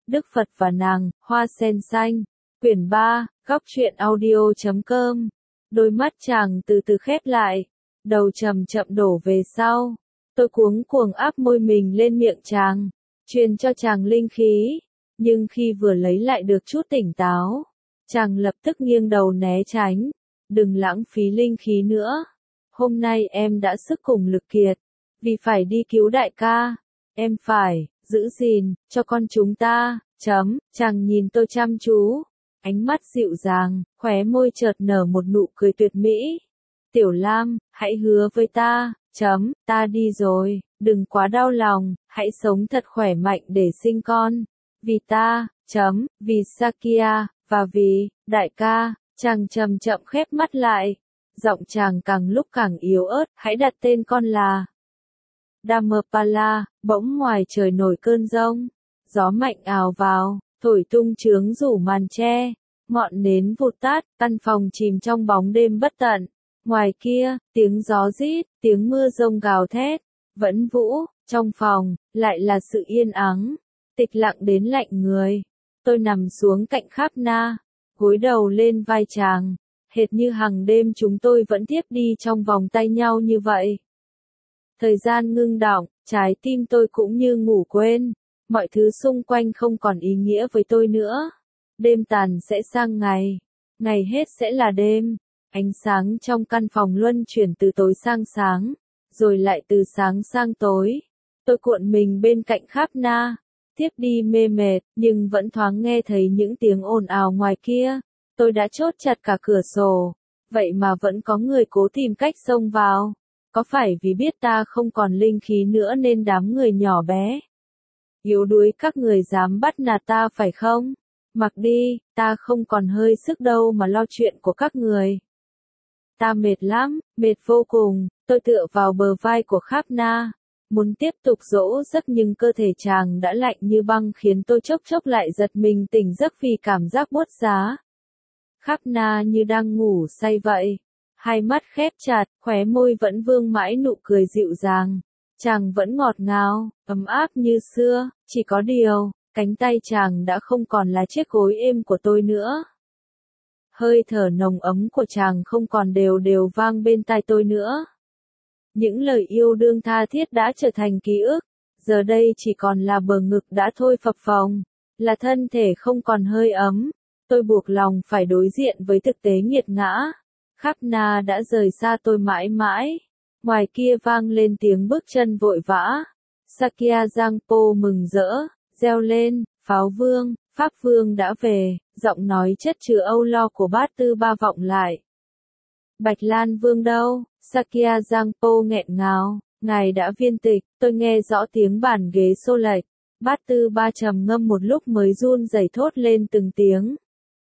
Đức Phật và nàng, Hoa sen xanh. Quyển 3, góc truyện audio.com. Đôi mắt chàng từ từ khép lại, đầu chậm chậm đổ về sau. Tôi cuống cuồng áp môi mình lên miệng chàng, truyền cho chàng linh khí, nhưng khi vừa lấy lại được chút tỉnh táo, chàng lập tức nghiêng đầu né tránh. Đừng lãng phí linh khí nữa. Hôm nay em đã sức cùng lực kiệt, vì phải đi cứu đại ca, em phải giữ gìn cho con chúng ta. Chàng nhìn tôi chăm chú, ánh mắt dịu dàng, khóe môi chợt nở một nụ cười tuyệt mỹ. Tiểu Lam, hãy hứa với ta. Ta đi rồi, đừng quá đau lòng, hãy sống thật khỏe mạnh để sinh con. Vì ta. Vì Sakya, và vì đại ca. Chàng chậm chậm khép mắt lại, giọng chàng càng lúc càng yếu ớt. Hãy đặt tên con là Dhammapala. Bỗng ngoài trời nổi cơn giông, gió mạnh ào vào, thổi tung chướng rủ màn che, ngọn nến vụt tắt, căn phòng chìm trong bóng đêm bất tận. Ngoài kia, tiếng gió rít, tiếng mưa rông gào thét, vẫn vũ, trong phòng, lại là sự yên ắng, tịch lặng đến lạnh người. Tôi nằm xuống cạnh Khapna, gối đầu lên vai chàng, hệt như hằng đêm chúng tôi vẫn tiếp đi trong vòng tay nhau như vậy. Thời gian ngưng đọng, trái tim tôi cũng như ngủ quên, mọi thứ xung quanh không còn ý nghĩa với tôi nữa. Đêm tàn sẽ sang ngày, ngày hết sẽ là đêm. Ánh sáng trong căn phòng luân chuyển từ tối sang sáng, rồi lại từ sáng sang tối. Tôi cuộn mình bên cạnh Khapna, tiếp đi mê mệt, nhưng vẫn thoáng nghe thấy những tiếng ồn ào ngoài kia. Tôi đã chốt chặt cả cửa sổ, vậy mà vẫn có người cố tìm cách xông vào. Có phải vì biết ta không còn linh khí nữa nên đám người nhỏ bé, yếu đuối các người dám bắt nạt ta phải không? Mặc đi, ta không còn hơi sức đâu mà lo chuyện của các người. Ta mệt lắm, mệt vô cùng. Tôi tựa vào bờ vai của Khapna, muốn tiếp tục dỗ giấc nhưng cơ thể chàng đã lạnh như băng khiến tôi chốc chốc lại giật mình tỉnh giấc vì cảm giác buốt giá. Khapna như đang ngủ say vậy, hai mắt khép chặt, khóe môi vẫn vương mãi nụ cười dịu dàng. Chàng vẫn ngọt ngào, ấm áp như xưa, chỉ có điều, cánh tay chàng đã không còn là chiếc gối êm của tôi nữa. Hơi thở nồng ấm của chàng không còn đều đều vang bên tai tôi nữa. Những lời yêu đương tha thiết đã trở thành ký ức, giờ đây chỉ còn là bờ ngực đã thôi phập phồng, là thân thể không còn hơi ấm. Tôi buộc lòng phải đối diện với thực tế nghiệt ngã. Khapna đã rời xa tôi mãi mãi. Ngoài kia vang lên tiếng bước chân vội vã. Sakya Jangpo mừng rỡ, reo lên, Pháo Vương, Pháp Vương đã về. Giọng nói chất chứa âu lo của Bát Tư Ba vọng lại. Bạch Lan Vương đâu? Sakya Jangpo nghẹn ngào. Ngài đã viên tịch. Tôi nghe rõ tiếng bàn ghế xô lệch. Bát Tư Ba trầm ngâm một lúc mới run rẩy thốt lên từng tiếng.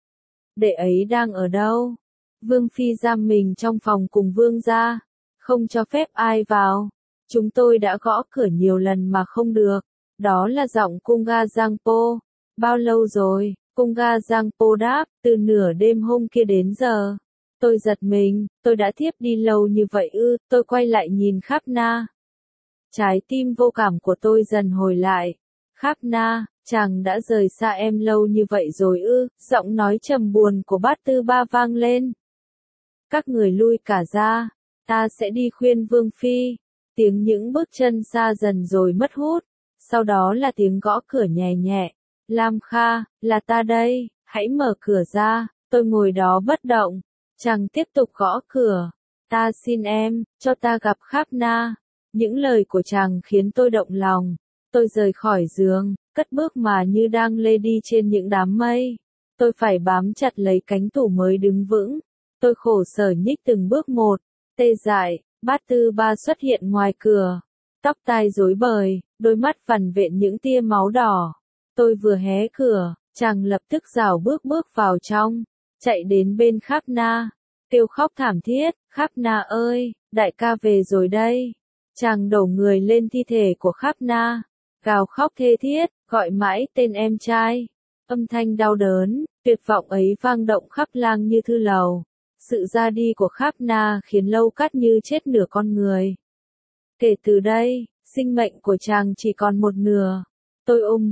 Đệ ấy đang ở đâu? Vương Phi giam mình trong phòng cùng Vương gia, không cho phép ai vào. Chúng tôi đã gõ cửa nhiều lần mà không được. Đó là giọng Kunga Jangpo. Bao lâu rồi? Kunga Jangpo đáp, từ nửa đêm hôm kia đến giờ. Tôi giật mình, tôi đã thiếp đi lâu như vậy ư? Tôi quay lại nhìn Khapna. Trái tim vô cảm của tôi dần hồi lại. Khapna, chàng đã rời xa em lâu như vậy rồi ư? Giọng nói trầm buồn của Bát Tư Ba vang lên. Các người lui cả ra, ta sẽ đi khuyên Vương Phi. Tiếng những bước chân xa dần rồi mất hút. Sau đó là tiếng gõ cửa nhẹ nhẹ. Lam Kha, là ta đây, hãy mở cửa ra. Tôi ngồi đó bất động. Chàng tiếp tục gõ cửa. Ta xin em, cho ta gặp Khapna. Những lời của chàng khiến tôi động lòng. Tôi rời khỏi giường, cất bước mà như đang lê đi trên những đám mây. Tôi phải bám chặt lấy cánh tủ mới đứng vững. Tôi khổ sở nhích từng bước một. Tê dại, Bát Tư Ba xuất hiện ngoài cửa. Tóc tai rối bời, đôi mắt vằn vện những tia máu đỏ. Tôi vừa hé cửa, chàng lập tức rảo bước vào trong, chạy đến bên Khapna, kêu khóc thảm thiết. Khapna ơi, đại ca về rồi đây. Chàng đổ người lên thi thể của Khapna, gào khóc thê thiết, gọi mãi tên em trai. Âm thanh đau đớn, tuyệt vọng ấy vang động khắp làng như thư lầu. Sự ra đi của Khapna khiến Lâu Cát như chết nửa con người. Kể từ đây, sinh mệnh của chàng chỉ còn một nửa. Tôi ôm bụng,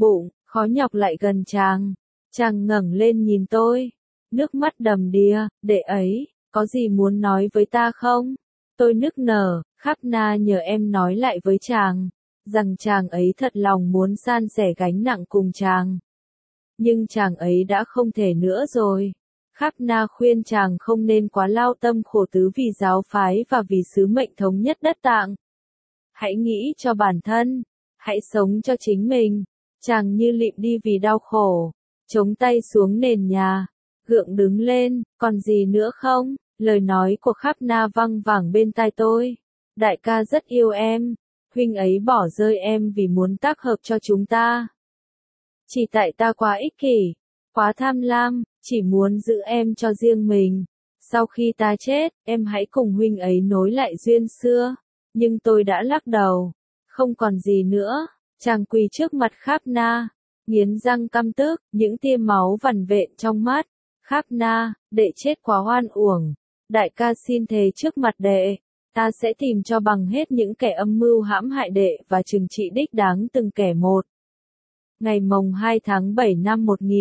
khó nhọc lại gần chàng. Chàng ngẩng lên nhìn tôi, nước mắt đầm đìa, đệ ấy, có gì muốn nói với ta không? Tôi nức nở, Khắp Na nhờ em nói lại với chàng, rằng chàng ấy thật lòng muốn san sẻ gánh nặng cùng chàng. Nhưng chàng ấy đã không thể nữa rồi. Khắp Na khuyên chàng không nên quá lao tâm khổ tứ vì giáo phái và vì sứ mệnh thống nhất đất Tạng. Hãy nghĩ cho bản thân, hãy sống cho chính mình. Chàng như lịm đi vì đau khổ, chống tay xuống nền nhà, gượng đứng lên, còn gì nữa không? Lời nói của Khắp Na văng vẳng bên tai tôi. Đại ca rất yêu em, huynh ấy bỏ rơi em vì muốn tác hợp cho chúng ta. Chỉ tại ta quá ích kỷ, quá tham lam, chỉ muốn giữ em cho riêng mình. Sau khi ta chết, em hãy cùng huynh ấy nối lại duyên xưa. Nhưng tôi đã lắc đầu, không còn gì nữa. Chàng quỳ trước mặt Khắp Na, nghiến răng căm tức, những tia máu vằn vện trong mắt. Khắp Na, đệ chết quá oan uổng. Đại ca xin thề trước mặt đệ, ta sẽ tìm cho bằng hết những kẻ âm mưu hãm hại đệ và trừng trị đích đáng từng kẻ một. Ngày mồng 2 tháng 7 năm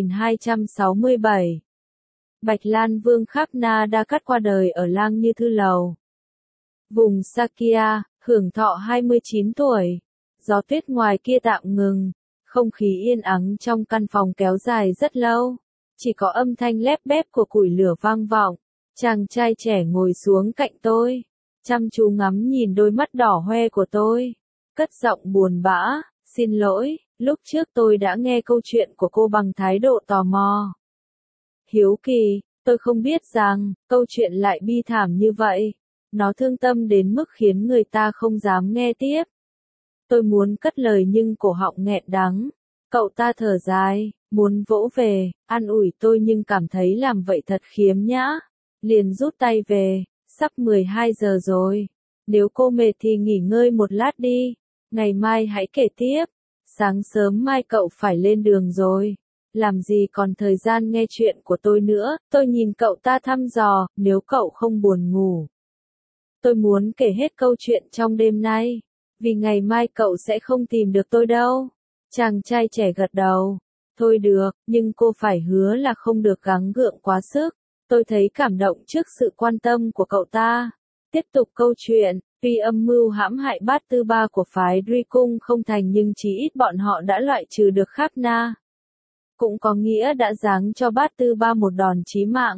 1267, Bạch Lan Vương Khắp Na Đa Cắt qua đời ở Lang Như Thư Lầu, vùng Sakya, hưởng thọ 29 tuổi. Gió tuyết ngoài kia tạm ngừng, không khí yên ắng trong căn phòng kéo dài rất lâu, chỉ có âm thanh lép bép của củi lửa vang vọng. Chàng trai trẻ ngồi xuống cạnh tôi, chăm chú ngắm nhìn đôi mắt đỏ hoe của tôi, cất giọng buồn bã, xin lỗi, lúc trước tôi đã nghe câu chuyện của cô bằng thái độ tò mò. Hiếu kỳ, tôi không biết rằng, câu chuyện lại bi thảm như vậy. Nó thương tâm đến mức khiến người ta không dám nghe tiếp. Tôi muốn cất lời nhưng cổ họng nghẹn đắng. Cậu ta thở dài, muốn vỗ về, an ủi tôi nhưng cảm thấy làm vậy thật khiếm nhã. Liền rút tay về, sắp 12 giờ rồi. Nếu cô mệt thì nghỉ ngơi một lát đi, ngày mai hãy kể tiếp. Sáng sớm mai cậu phải lên đường rồi. Làm gì còn thời gian nghe chuyện của tôi nữa, tôi nhìn cậu ta thăm dò, nếu cậu không buồn ngủ. Tôi muốn kể hết câu chuyện trong đêm nay, vì ngày mai cậu sẽ không tìm được tôi đâu. Chàng trai trẻ gật đầu. Thôi được, nhưng cô phải hứa là không được gắng gượng quá sức. Tôi thấy cảm động trước sự quan tâm của cậu ta. Tiếp tục câu chuyện, tuy âm mưu hãm hại Bát Tư Ba của phái Duy Cung không thành nhưng chí ít bọn họ đã loại trừ được Khắp Na. Cũng có nghĩa đã giáng cho Bát Tư Ba một đòn chí mạng.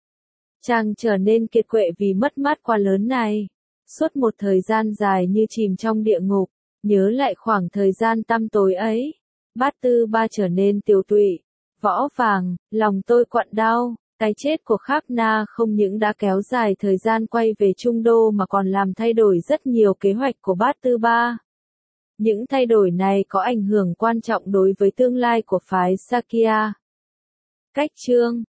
Chàng trở nên kiệt quệ vì mất mát quá lớn này. Suốt một thời gian dài như chìm trong địa ngục, nhớ lại khoảng thời gian tăm tối ấy. Bát Tư Ba trở nên tiều tụy, võ vàng, lòng tôi quặn đau. Cái chết của Khắp Na không những đã kéo dài thời gian quay về Trung Đô mà còn làm thay đổi rất nhiều kế hoạch của Bát Tư Ba. Những thay đổi này có ảnh hưởng quan trọng đối với tương lai của phái Sakya. Cách chương